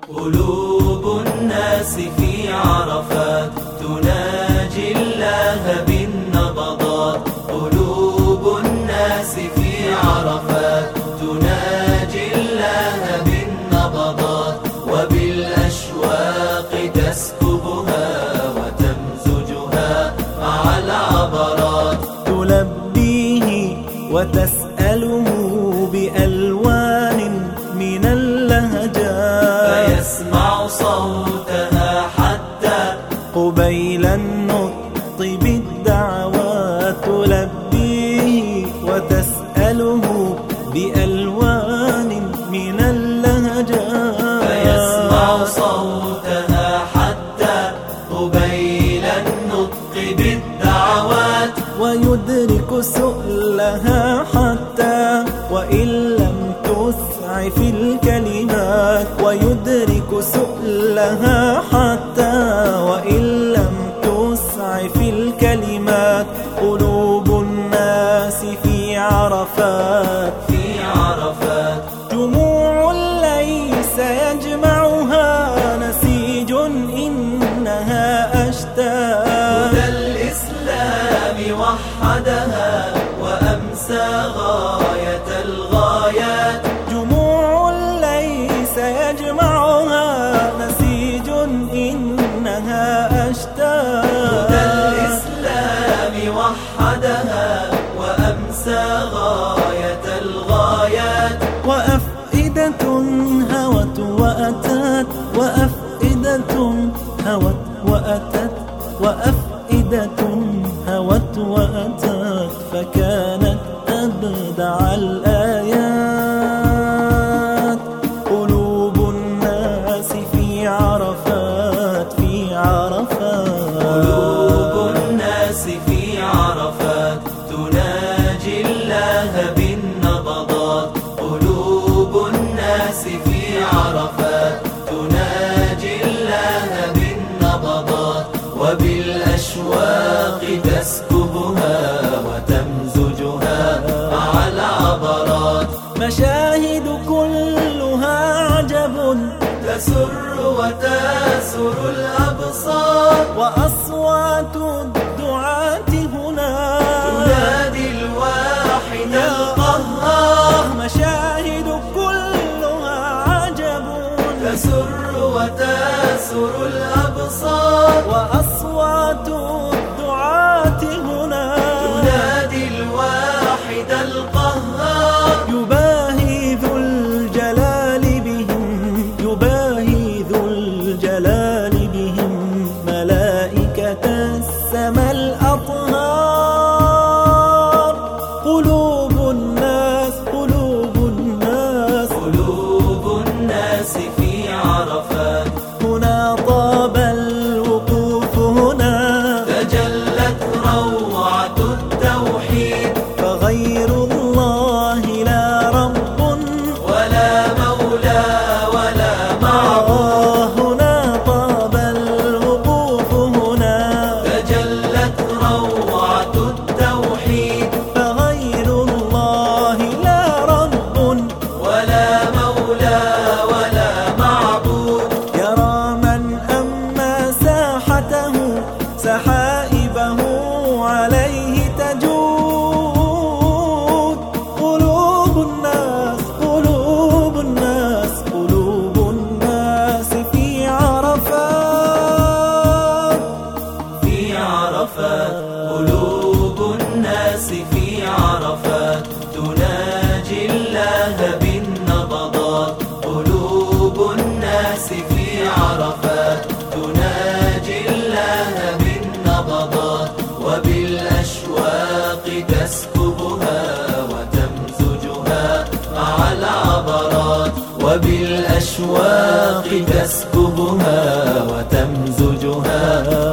قلوب الناس في عرفات تناجي الله بالنبضات. قلوب الناس في عرفات تناجي الله بالنبضات، وبالأشواق تسكبها وتمزجها مع العبرات. تلبيه وتسأله بألوان من اللهجات، فيسمع صوتها حتى قبيل النطق بالدعوات. تلبيه وتسأله بألوان من اللهجات، فيسمع صوتها حتى قبيل النطق بالدعوات. ويدرك سؤلها حتى وإن لم تسع في الكلمات. ويدرك سؤلها حتى وإن لم تسع في الكلمات. قلوب الناس في عرفات جموع ليس يجمعها نسيج إنها أشتات. هدى الإسلام وحدها وأمسى غاية الغايات. جموع ليس يجمعها نسيج إنها أشتات. هدى الإسلام وحدها وأمسى غاية الغايات. وأفئدة هوت وأتت، وأفئدة هوت وأتت، وأفئدة هوت وأتت، فكانت أبدع الآيات. قلوب الناس في عرفات قلوب الناس في عرفات تناجي الله بالنبضات. قلوب الناس في عرفات تناجي الله بالنبضات، وبالأشواق تسكبها وتمزجها مع العبرات. مشاهد كلها عجب تسر وتاسر الأبصار، وأصوات الدعاة هنا تنادي الواحد القهار. مشاهد كلها عجب تسر وتاسر الأبصار، وأصوات الدعاة هنا تنادي الواحد القهار. يباهي ذو الجلال بهم، يباهي ذو الجلال بهم ملائكة السماء الأطهار. قلوب الناس قلوب الناس في عرفات هنا طاب الوقوف هنا، تجلت روعة التوحيد. فغير الله لا رب ولا مولى ولا معبود. هنا طاب الوقوف هنا، تجلت روعة التوحيد. فغير الله لا رب ولا مولى ولا معبود. يرى من أما ساحته سحائبه عليه تجود. قلوب الناس قلوب الناس في عرفات قلوب الناس في عرفات تناجي الله بالنبضات. قلوب الناس في عرفات تناجي الله بالنبضات، وبالأشواق تسكبها وتمزجها مع العبرات. وبالأشواق تسكبها وتمزجها